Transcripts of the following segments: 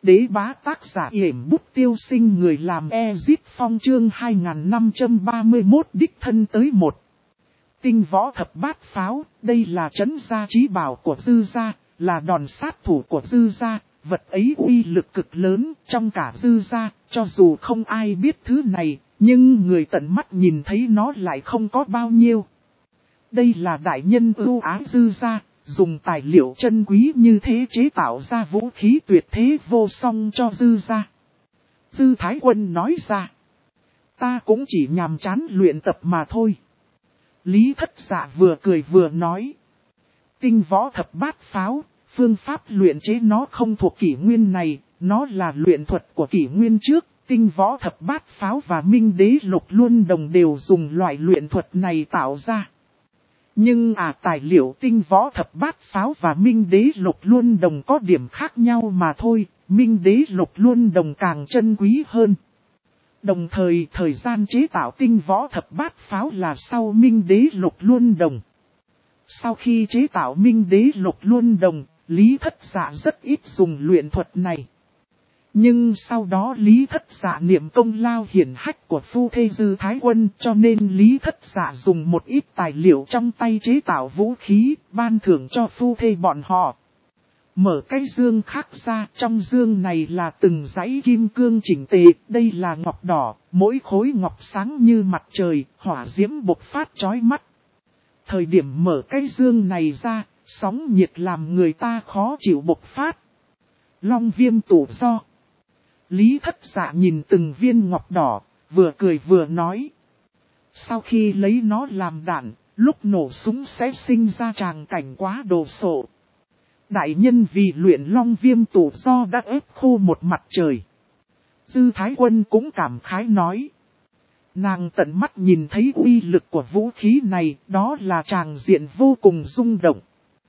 Đế bá tác giả yểm bút tiêu sinh, người làm Ezit Phong, chương 2531 đích thân tới một. Tinh võ thập bát pháo, đây là trấn gia trí bảo của Dư gia, là đòn sát thủ của Dư gia, vật ấy uy lực cực lớn trong cả Dư gia, cho dù không ai biết thứ này, nhưng người tận mắt nhìn thấy nó lại không có bao nhiêu. Đây là đại nhân ưu ái Dư gia, dùng tài liệu chân quý như thế chế tạo ra vũ khí tuyệt thế vô song cho Dư gia. Dư Thái Quân nói ra, ta cũng chỉ nhàm chán luyện tập mà thôi. Lý Thất Dạ vừa cười vừa nói, tinh võ thập bát pháo, phương pháp luyện chế nó không thuộc kỷ nguyên này, nó là luyện thuật của kỷ nguyên trước. Tinh võ thập bát pháo và Minh Đế Lục Luân Đồng đều dùng loại luyện thuật này tạo ra. Nhưng tài liệu tinh võ thập bát pháo và Minh Đế Lục Luân Đồng có điểm khác nhau mà thôi, Minh Đế Lục Luân Đồng càng chân quý hơn. Đồng thời thời gian chế tạo tinh võ thập bát pháo là sau Minh Đế Lục Luân Đồng. Sau khi chế tạo Minh Đế Lục Luân Đồng, Lý Thất Dạ rất ít dùng luyện thuật này. Nhưng sau đó Lý Thất Dạ niệm công lao hiển hách của phu thê Dư Thái Quân, cho nên Lý Thất Dạ dùng một ít tài liệu trong tay chế tạo vũ khí, ban thưởng cho phu thê bọn họ. Mở cái dương khác ra, trong dương này là từng dãy kim cương chỉnh tề, đây là ngọc đỏ, mỗi khối ngọc sáng như mặt trời, hỏa diễm bộc phát chói mắt. Thời điểm mở cái dương này ra, sóng nhiệt làm người ta khó chịu bộc phát. Long viêm tụ do. Lý Thất Dạ nhìn từng viên ngọc đỏ, vừa cười vừa nói. Sau khi lấy nó làm đạn, lúc nổ súng sẽ sinh ra tràng cảnh quá đồ sộ. Đại nhân vì luyện long viêm tụ do đã ép khô một mặt trời. Dư Thái Quân cũng cảm khái nói. Nàng tận mắt nhìn thấy uy lực của vũ khí này, đó là tràng diện vô cùng rung động.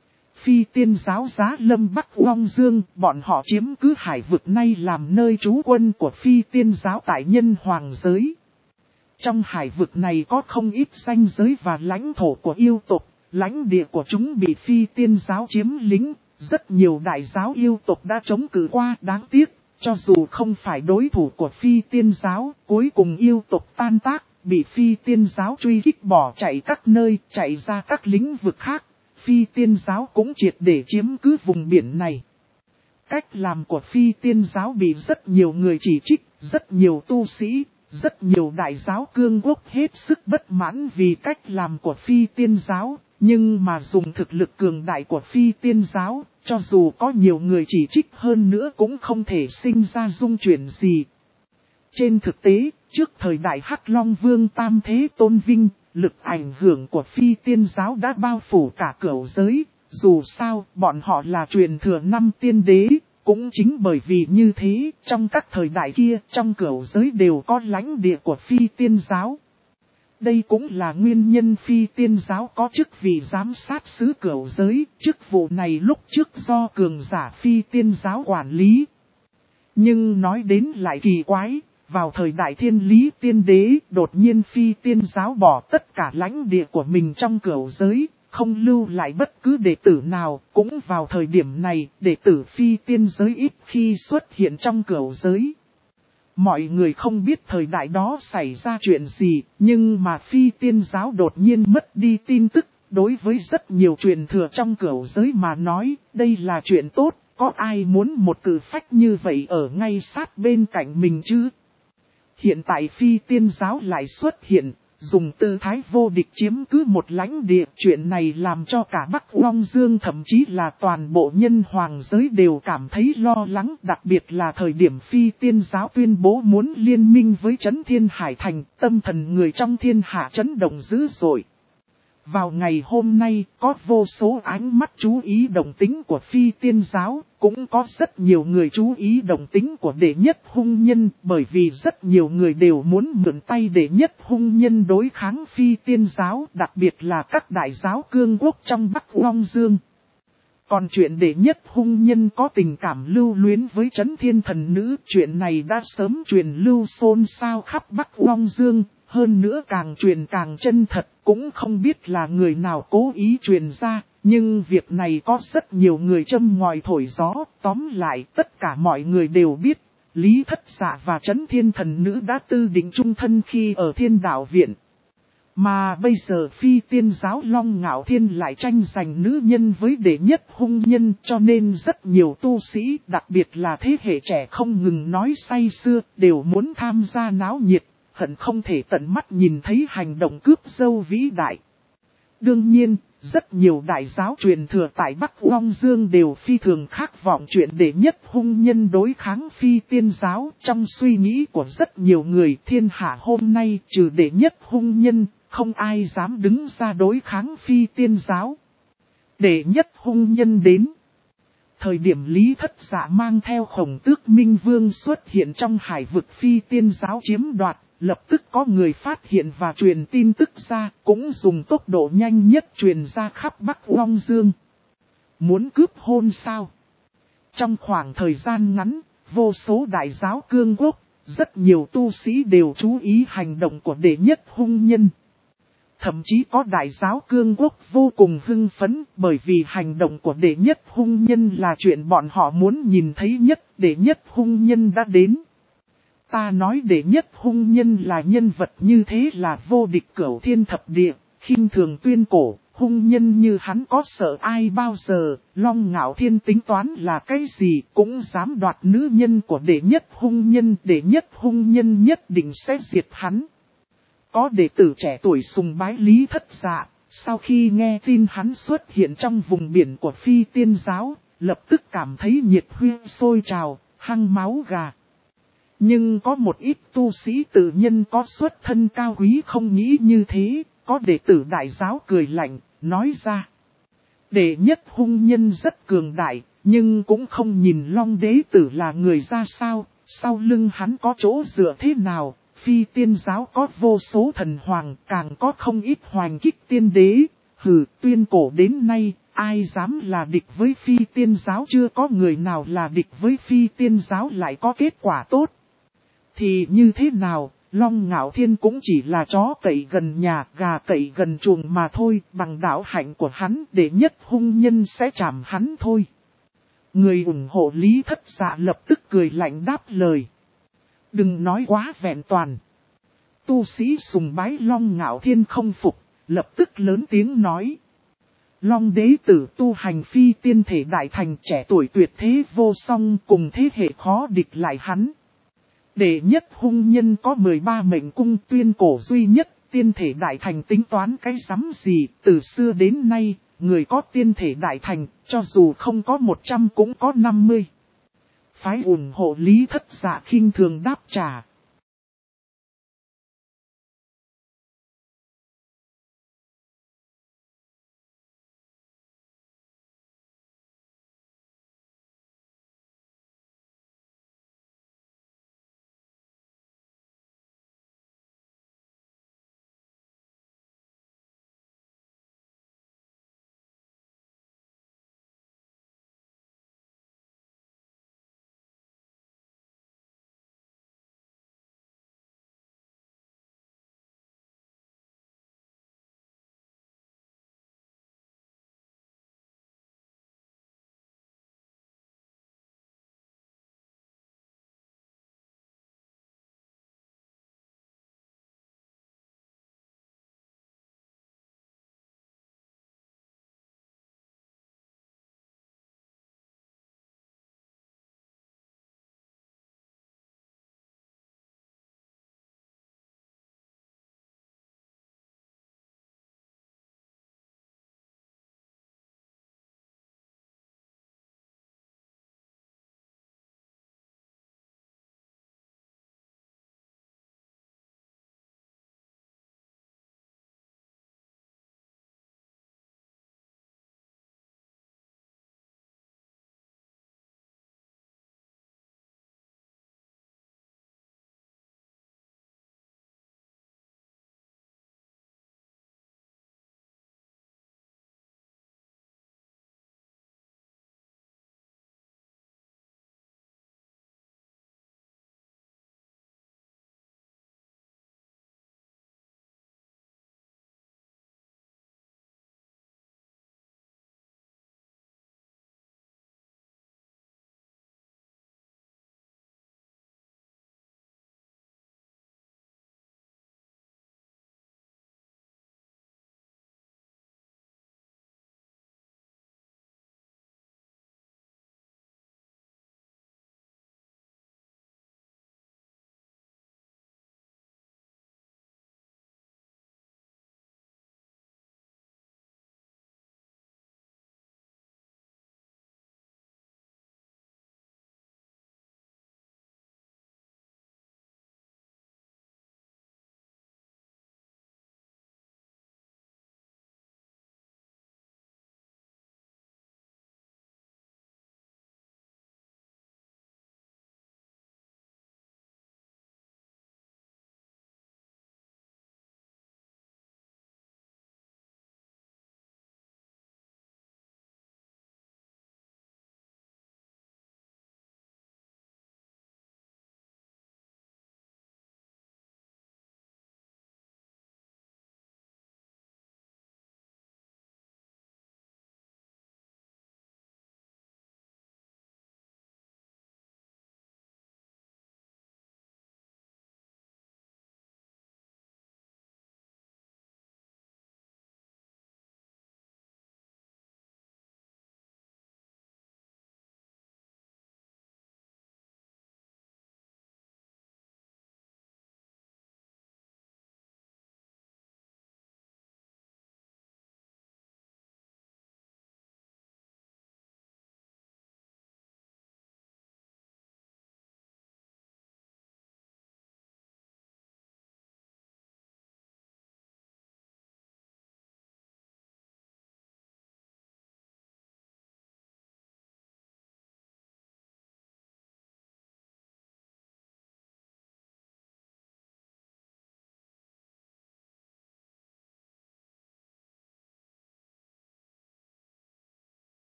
Phi Tiên giáo Giá Lâm Bắc Long Dương, bọn họ chiếm cứ hải vực nay làm nơi trú quân của Phi Tiên giáo tại nhân hoàng giới. Trong hải vực này có không ít ranh giới và lãnh thổ của yêu tộc, lãnh địa của chúng bị Phi Tiên giáo chiếm lĩnh, rất nhiều đại giáo yêu tộc đã chống cự qua, đáng tiếc, cho dù không phải đối thủ của Phi Tiên giáo, cuối cùng yêu tộc tan tác, bị Phi Tiên giáo truy kích bỏ chạy các nơi, chạy ra các lĩnh vực khác. Phi Tiên giáo cũng triệt để chiếm cứ vùng biển này. Cách làm của Phi Tiên giáo bị rất nhiều người chỉ trích, rất nhiều tu sĩ, rất nhiều đại giáo cương quốc hết sức bất mãn vì cách làm của Phi Tiên giáo. Nhưng mà dùng thực lực cường đại của Phi Tiên giáo, cho dù có nhiều người chỉ trích hơn nữa cũng không thể sinh ra dung chuyển gì. Trên thực tế, trước thời đại Hắc Long Vương Tam Thế tôn vinh, lực ảnh hưởng của Phi Tiên giáo đã bao phủ cả cửu giới, dù sao bọn họ là truyền thừa năm tiên đế, cũng chính bởi vì như thế, trong các thời đại kia, trong cửu giới đều có lãnh địa của Phi Tiên giáo. Đây cũng là nguyên nhân Phi Tiên giáo có chức vị giám sát xứ cửu giới, chức vụ này lúc trước do cường giả Phi Tiên giáo quản lý. Nhưng nói đến lại kỳ quái. Vào thời đại Thiên Lý Tiên Đế, đột nhiên Phi Tiên giáo bỏ tất cả lãnh địa của mình trong cửu giới, không lưu lại bất cứ đệ tử nào. Cũng vào thời điểm này, đệ tử Phi Tiên giới ít khi xuất hiện trong cửu giới. Mọi người không biết thời đại đó xảy ra chuyện gì, nhưng mà Phi Tiên giáo đột nhiên mất đi tin tức. Đối với rất nhiều truyền thừa trong cửu giới mà nói, đây là chuyện tốt, có ai muốn một cử phách như vậy ở ngay sát bên cạnh mình chứ? Hiện tại Phi Tiên giáo lại xuất hiện, dùng tư thái vô địch chiếm cứ một lãnh địa. Chuyện này làm cho cả Bắc Long Dương thậm chí là toàn bộ nhân hoàng giới đều cảm thấy lo lắng. Đặc biệt là thời điểm Phi Tiên giáo tuyên bố muốn liên minh với Trấn Thiên Hải Thành, tâm thần người trong thiên hạ chấn động dữ dội. Vào ngày hôm nay, có vô số ánh mắt chú ý động tính của Phi Tiên giáo, cũng có rất nhiều người chú ý động tính của đệ nhất hung nhân, bởi vì rất nhiều người đều muốn mượn tay đệ nhất hung nhân đối kháng Phi Tiên giáo, đặc biệt là các đại giáo cương quốc trong Bắc Long Dương. Còn chuyện đệ nhất hung nhân có tình cảm lưu luyến với Trấn Thiên thần nữ, chuyện này đã sớm truyền lưu xôn xao khắp Bắc Long Dương. Hơn nữa càng truyền càng chân thật, cũng không biết là người nào cố ý truyền ra, Nhưng việc này có rất nhiều người châm ngòi thổi gió, tóm lại tất cả mọi người đều biết, Lý Thất Dạ và Trấn Thiên Thần Nữ đã tư định chung thân khi ở Thiên Đạo Viện. Mà bây giờ Phi Tiên Giáo Long Ngạo Thiên lại tranh giành nữ nhân với đệ nhất hung nhân, cho nên rất nhiều tu sĩ, đặc biệt là thế hệ trẻ không ngừng nói say sưa, đều muốn tham gia náo nhiệt, hận không thể tận mắt nhìn thấy hành động cướp dâu vĩ đại. Đương nhiên, rất nhiều đại giáo truyền thừa tại Bắc Long Dương đều phi thường khát vọng chuyện đệ nhất hung nhân đối kháng Phi Tiên Giáo. Trong suy nghĩ của rất nhiều người, thiên hạ hôm nay trừ đệ nhất hung nhân, không ai dám đứng ra đối kháng Phi Tiên Giáo. Đệ nhất hung nhân đến. Thời điểm Lý Thất Dạ mang theo Khổng Tước Minh Vương xuất hiện trong hải vực Phi Tiên Giáo chiếm đoạt, lập tức có người phát hiện và truyền tin tức ra, cũng dùng tốc độ nhanh nhất truyền ra khắp Bắc Long Dương. Muốn cướp hôn sao? Trong khoảng thời gian ngắn, vô số đại giáo cương quốc, rất nhiều tu sĩ đều chú ý hành động của đệ nhất hung nhân. Thậm chí có đại giáo cương quốc vô cùng hưng phấn, bởi vì hành động của đệ nhất hung nhân là chuyện bọn họ muốn nhìn thấy nhất. Đệ nhất hung nhân đã đến. Ta nói đệ nhất hung nhân là nhân vật như thế là vô địch cửu thiên thập địa, khinh thường tuyên cổ, hung nhân như hắn có sợ ai bao giờ. Long Ngạo Thiên tính toán là cái gì cũng dám đoạt nữ nhân của đệ nhất hung nhân, đệ nhất hung nhân nhất định sẽ diệt hắn. Có đệ tử trẻ tuổi sùng bái Lý Thất Dạ, sau khi nghe tin hắn xuất hiện trong vùng biển của Phi Tiên Giáo, lập tức cảm thấy nhiệt huyết sôi trào, hăng máu gà. Nhưng có một ít tu sĩ tự nhân có xuất thân cao quý không nghĩ như thế, có đệ tử đại giáo cười lạnh, nói ra. Đệ nhất hung nhân rất cường đại, nhưng cũng không nhìn Long đế tử là người ra sao, sau lưng hắn có chỗ dựa thế nào. Phi Tiên Giáo có vô số thần hoàng, càng có không ít hoành kích tiên đế. Hừ, tuyên cổ đến nay, ai dám là địch với Phi Tiên Giáo, chưa có người nào là địch với Phi Tiên Giáo lại có kết quả tốt. Thì như thế nào, Long Ngạo Thiên cũng chỉ là chó cậy gần nhà, gà cậy gần chuồng mà thôi, bằng đạo hạnh của hắn đệ nhất hung nhân sẽ chạm hắn thôi. Người ủng hộ Lý Thất Dạ lập tức cười lạnh đáp lời. Đừng nói quá vẹn toàn. Tu sĩ sùng bái Long Ngạo Thiên không phục, lập tức lớn tiếng nói. Long đế tử tu hành phi tiên thể đại thành, trẻ tuổi tuyệt thế vô song, cùng thế hệ khó địch lại hắn. Đệ nhất hung nhân có 13 mệnh cung, tuyên cổ duy nhất, tiên thể đại thành tính toán cái rắm gì, từ xưa đến nay, người có tiên thể đại thành, cho dù không có 100 cũng có 50. Phái ủng hộ Lý Thất Dạ khinh thường đáp trả.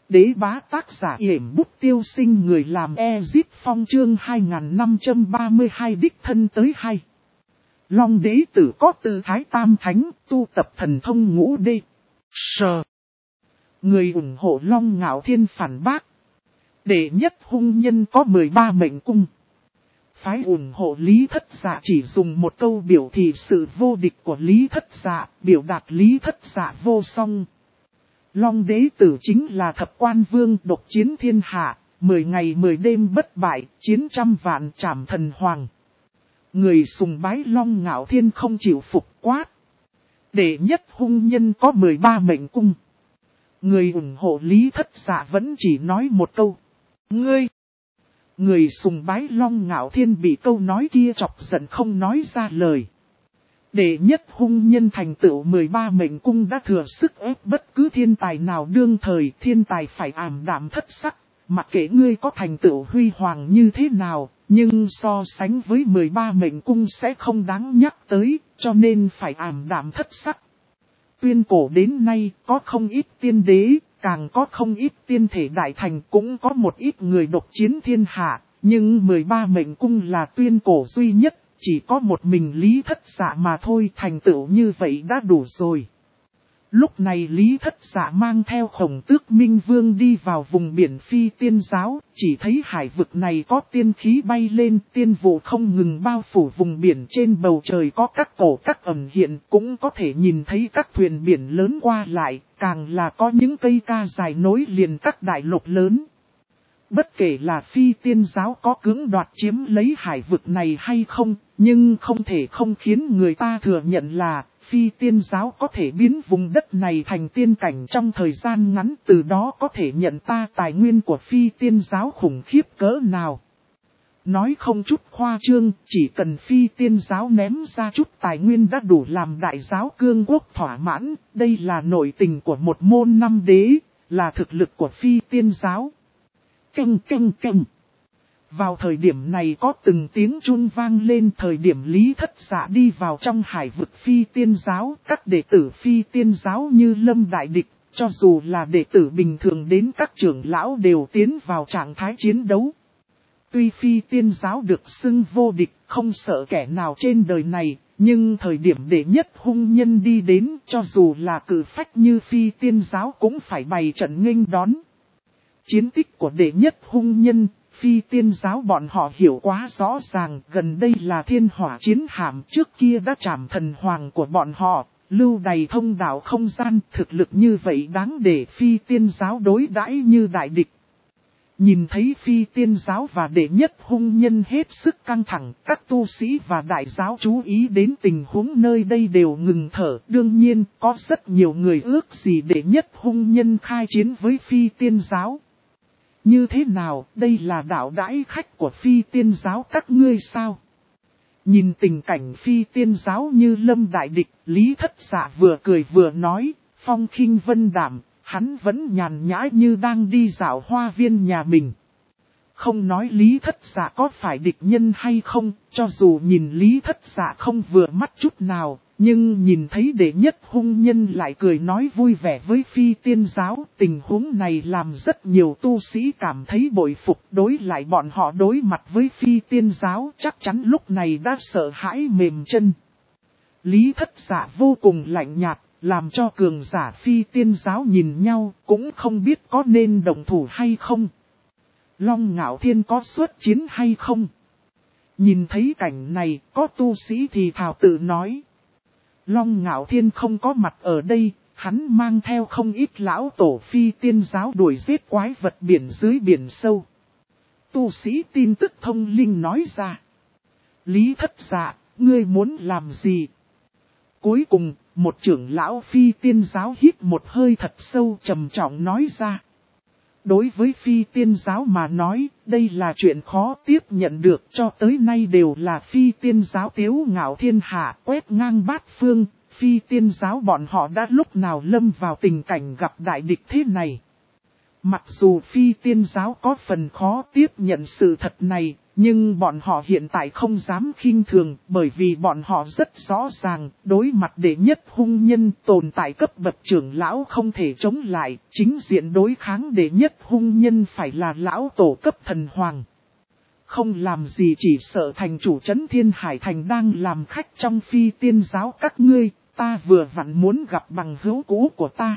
Đế bá tác giả yểm bút tiêu sinh, người làm Ezip Phong chương 2532 đích thân tới hay. Long đế tử có tư thái tam thánh, tu tập thần thông ngũ đê. Sờ. Người ủng hộ Long Ngạo Thiên phản bác. Đệ nhất hung nhân có 13 mệnh cung. Phái ủng hộ Lý Thất Dạ chỉ dùng một câu biểu thị sự vô địch của Lý Thất Dạ, biểu đạt Lý Thất Dạ vô song. Long đế tử chính là thập quan vương độc chiến thiên hạ, 10 ngày 10 đêm bất bại, chiến trăm vạn trảm thần hoàng. Người sùng bái Long Ngạo Thiên không chịu phục quát. Đệ nhất hung nhân có 13 mệnh cung. Người ủng hộ Lý Thất Dạ vẫn chỉ nói một câu. Ngươi! Người sùng bái Long Ngạo Thiên bị câu nói kia chọc giận không nói ra lời. Đệ nhất hung nhân thành tựu 13 mệnh cung đã thừa sức ép bất cứ thiên tài nào đương thời, thiên tài phải ảm đạm thất sắc. Mặc kệ ngươi có thành tựu huy hoàng như thế nào, nhưng so sánh với 13 mệnh cung sẽ không đáng nhắc tới, cho nên phải ảm đạm thất sắc. Tuyên cổ đến nay có không ít tiên đế, càng có không ít tiên thể đại thành, cũng có một ít người độc chiến thiên hạ, nhưng 13 mệnh cung là tuyên cổ duy nhất, chỉ có một mình Lý Thất Dạ mà thôi, thành tựu như vậy đã đủ rồi. Lúc này Lý Thất Dạ mang theo Khổng Tước Minh Vương đi vào vùng biển Phi Tiên Giáo, chỉ thấy hải vực này có tiên khí bay lên, tiên vụ không ngừng bao phủ vùng biển, trên bầu trời có các cổ các ẩn hiện, cũng có thể nhìn thấy các thuyền biển lớn qua lại, càng là có những cây ca dài nối liền các đại lục lớn. Bất kể là Phi Tiên Giáo có cưỡng đoạt chiếm lấy hải vực này hay không, nhưng không thể không khiến người ta thừa nhận là Phi Tiên Giáo có thể biến vùng đất này thành tiên cảnh trong thời gian ngắn, từ đó có thể nhận ta tài nguyên của Phi Tiên Giáo khủng khiếp cỡ nào. Nói không chút khoa trương, chỉ cần Phi Tiên Giáo ném ra chút tài nguyên đã đủ làm đại giáo cương quốc thỏa mãn, đây là nội tình của một môn năm đế, là thực lực của Phi Tiên Giáo. Canh canh canh. Vào thời điểm này có từng tiếng chuông vang lên, thời điểm Lý Thất Dạ đi vào trong hải vực Phi Tiên Giáo, các đệ tử Phi Tiên Giáo như lâm đại địch, cho dù là đệ tử bình thường đến các trưởng lão đều tiến vào trạng thái chiến đấu. Tuy Phi Tiên Giáo được xưng vô địch, không sợ kẻ nào trên đời này, nhưng thời điểm đệ nhất hung nhân đi đến, cho dù là cử phách như Phi Tiên Giáo cũng phải bày trận nghênh đón. Chiến tích của đệ nhất hung nhân, Phi Tiên Giáo bọn họ hiểu quá rõ ràng, gần đây là thiên hỏa chiến hạm, trước kia đã trảm thần hoàng của bọn họ, lưu đầy thông đạo không gian, thực lực như vậy đáng để Phi Tiên Giáo đối đãi như đại địch. Nhìn thấy Phi Tiên Giáo và đệ nhất hung nhân hết sức căng thẳng, các tu sĩ và đại giáo chú ý đến tình huống nơi đây đều ngừng thở. Đương nhiên, có rất nhiều người ước gì đệ nhất hung nhân khai chiến với Phi Tiên Giáo. Như thế nào, đây là đạo đãi khách của Phi Tiên Giáo các ngươi sao? Nhìn tình cảnh Phi Tiên Giáo như lâm đại địch, Lý Thất Dạ vừa cười vừa nói, phong khinh vân đảm, hắn vẫn nhàn nhã như đang đi dạo hoa viên nhà mình. Không nói Lý Thất Dạ có phải địch nhân hay không, cho dù nhìn Lý Thất Dạ không vừa mắt chút nào, nhưng nhìn thấy đệ nhất hung nhân lại cười nói vui vẻ với Phi Tiên Giáo, tình huống này làm rất nhiều tu sĩ cảm thấy bội phục, đối lại bọn họ đối mặt với Phi Tiên Giáo chắc chắn lúc này đã sợ hãi mềm chân. Lý Thất Dạ vô cùng lạnh nhạt, làm cho cường giả Phi Tiên Giáo nhìn nhau cũng không biết có nên đồng thủ hay không. Long Ngạo Thiên có xuất chiến hay không? Nhìn thấy cảnh này, có tu sĩ thì thào tự nói. Long Ngạo Thiên không có mặt ở đây, hắn mang theo không ít lão tổ Phi Tiên Giáo đuổi giết quái vật biển dưới biển sâu. Tu sĩ tin tức thông linh nói ra. Lý Thất Dạ, ngươi muốn làm gì? Cuối cùng, một trưởng lão Phi Tiên Giáo hít một hơi thật sâu trầm trọng nói ra. Đối với Phi Tiên Giáo mà nói, đây là chuyện khó tiếp nhận được, cho tới nay đều là Phi Tiên Giáo tiếu ngạo thiên hạ quét ngang bát phương, Phi Tiên Giáo bọn họ đã lúc nào lâm vào tình cảnh gặp đại địch thế này. Mặc dù Phi Tiên Giáo có phần khó tiếp nhận sự thật này, Nhưng bọn họ hiện tại không dám khinh thường, bởi vì bọn họ rất rõ ràng, đối mặt đệ nhất hung nhân tồn tại cấp bậc trưởng lão không thể chống lại, chính diện đối kháng đệ nhất hung nhân phải là lão tổ cấp thần hoàng. Không làm gì chỉ sợ thành chủ trấn Thiên Hải Thành đang làm khách trong phi tiên giáo các ngươi, ta vừa vặn muốn gặp bằng hữu cũ của ta.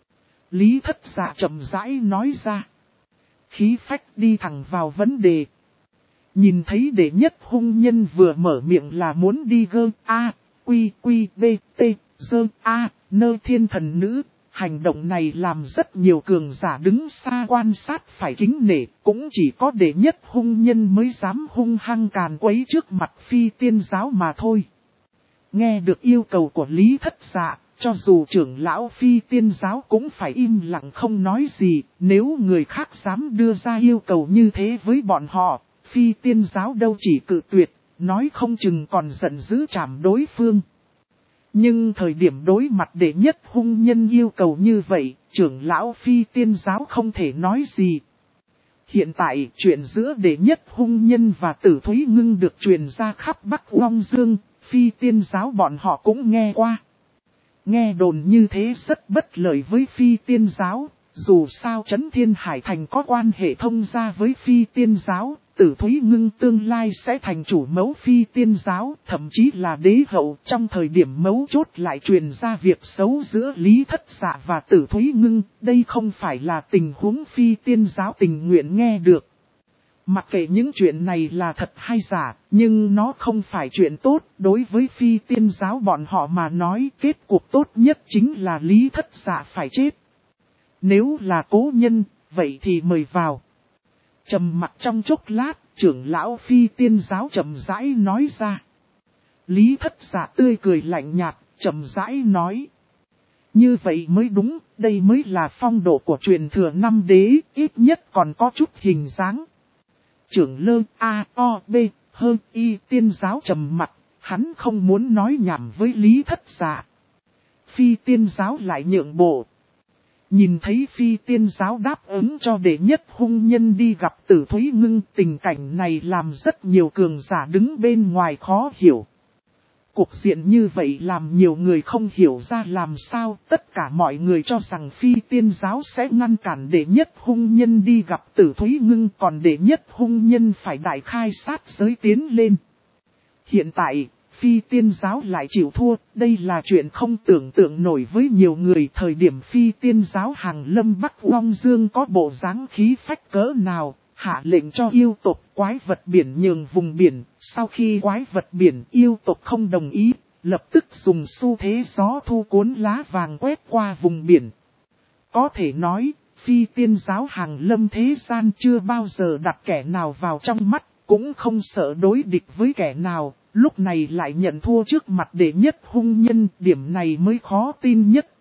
Lý Thất Dạ chậm rãi nói ra. Khí phách đi thẳng vào vấn đề. Nhìn thấy đệ nhất hung nhân vừa mở miệng là muốn đi gơ A, quy quy b t, dơ A, nơ thiên thần nữ. Hành động này làm rất nhiều cường giả đứng xa quan sát phải kính nể, cũng chỉ có đệ nhất hung nhân mới dám hung hăng càn quấy trước mặt phi tiên giáo mà thôi. Nghe được yêu cầu của Lý Thất Dạ, cho dù trưởng lão phi tiên giáo cũng phải im lặng không nói gì, nếu người khác dám đưa ra yêu cầu như thế với bọn họ, phi tiên giáo đâu chỉ cự tuyệt, nói không chừng còn giận dữ trảm đối phương. Nhưng thời điểm đối mặt đệ nhất hung nhân yêu cầu như vậy, trưởng lão phi tiên giáo không thể nói gì. Hiện tại, chuyện giữa đệ nhất hung nhân và Tử Thúy Ngưng được truyền ra khắp Bắc Long Dương, phi tiên giáo bọn họ cũng nghe qua. Nghe đồn như thế rất bất lợi với phi tiên giáo, dù sao Trấn Thiên Hải Thành có quan hệ thông gia với phi tiên giáo, Tử Thúy Ngưng tương lai sẽ thành chủ mẫu phi tiên giáo, thậm chí là đế hậu. Trong thời điểm mấu chốt lại truyền ra việc xấu giữa Lý Thất Dạ và Tử Thúy Ngưng, đây không phải là tình huống phi tiên giáo tình nguyện nghe được. Mặc kệ những chuyện này là thật hay giả, nhưng nó không phải chuyện tốt, đối với phi tiên giáo bọn họ mà nói kết cục tốt nhất chính là Lý Thất Dạ phải chết. Nếu là cố nhân, vậy thì mời vào. Trầm mặc trong chốc lát, trưởng lão phi tiên giáo chậm rãi nói ra. Lý Thất Dạ tươi cười lạnh nhạt, chậm rãi nói. Như vậy mới đúng, đây mới là phong độ của truyền thừa năm đế, ít nhất còn có chút hình dáng. Trưởng lơ A, O, B, hơn Y tiên giáo trầm mặt, hắn không muốn nói nhảm với Lý Thất Dạ. Phi tiên giáo lại nhượng bộ. Nhìn thấy phi tiên giáo đáp ứng cho đệ nhất hung nhân đi gặp Tử Thúy Ngưng, tình cảnh này làm rất nhiều cường giả đứng bên ngoài khó hiểu. Cuộc diện như vậy làm nhiều người không hiểu ra làm sao, tất cả mọi người cho rằng phi tiên giáo sẽ ngăn cản đệ nhất hung nhân đi gặp Tử Thúy Ngưng, còn đệ nhất hung nhân phải đại khai sát giới tiến lên. Hiện tại, phi tiên giáo lại chịu thua, đây là chuyện không tưởng tượng nổi với nhiều người. Thời điểm phi tiên giáo hàng lâm Bắc Long Dương có bộ dáng khí phách cỡ nào, hạ lệnh cho yêu tộc quái vật biển nhường vùng biển, sau khi quái vật biển yêu tộc không đồng ý, lập tức dùng xu thế gió thu cuốn lá vàng quét qua vùng biển. Có thể nói, phi tiên giáo hàng lâm thế gian chưa bao giờ đặt kẻ nào vào trong mắt, cũng không sợ đối địch với kẻ nào, lúc này lại nhận thua trước mặt đệ nhất hung nhân, điểm này mới khó tin nhất.